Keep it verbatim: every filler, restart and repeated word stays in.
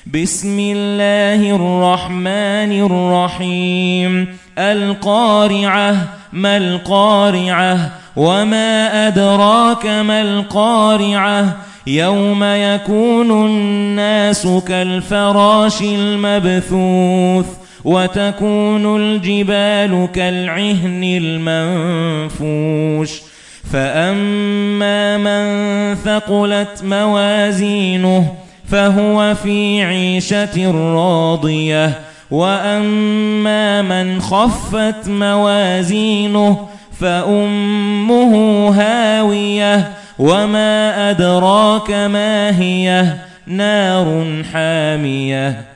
بسم الله الرحمن الرحيم القارعة ما القارعة وما أدراك ما القارعة يوم يكون الناس كالفراش المبثوث وتكون الجبال كالعهن المنفوش فأما من ثقلت موازينه فهو في عيشة راضية وأما من خفت موازينه فأمه هاوية وما أدراك ما هي نار حامية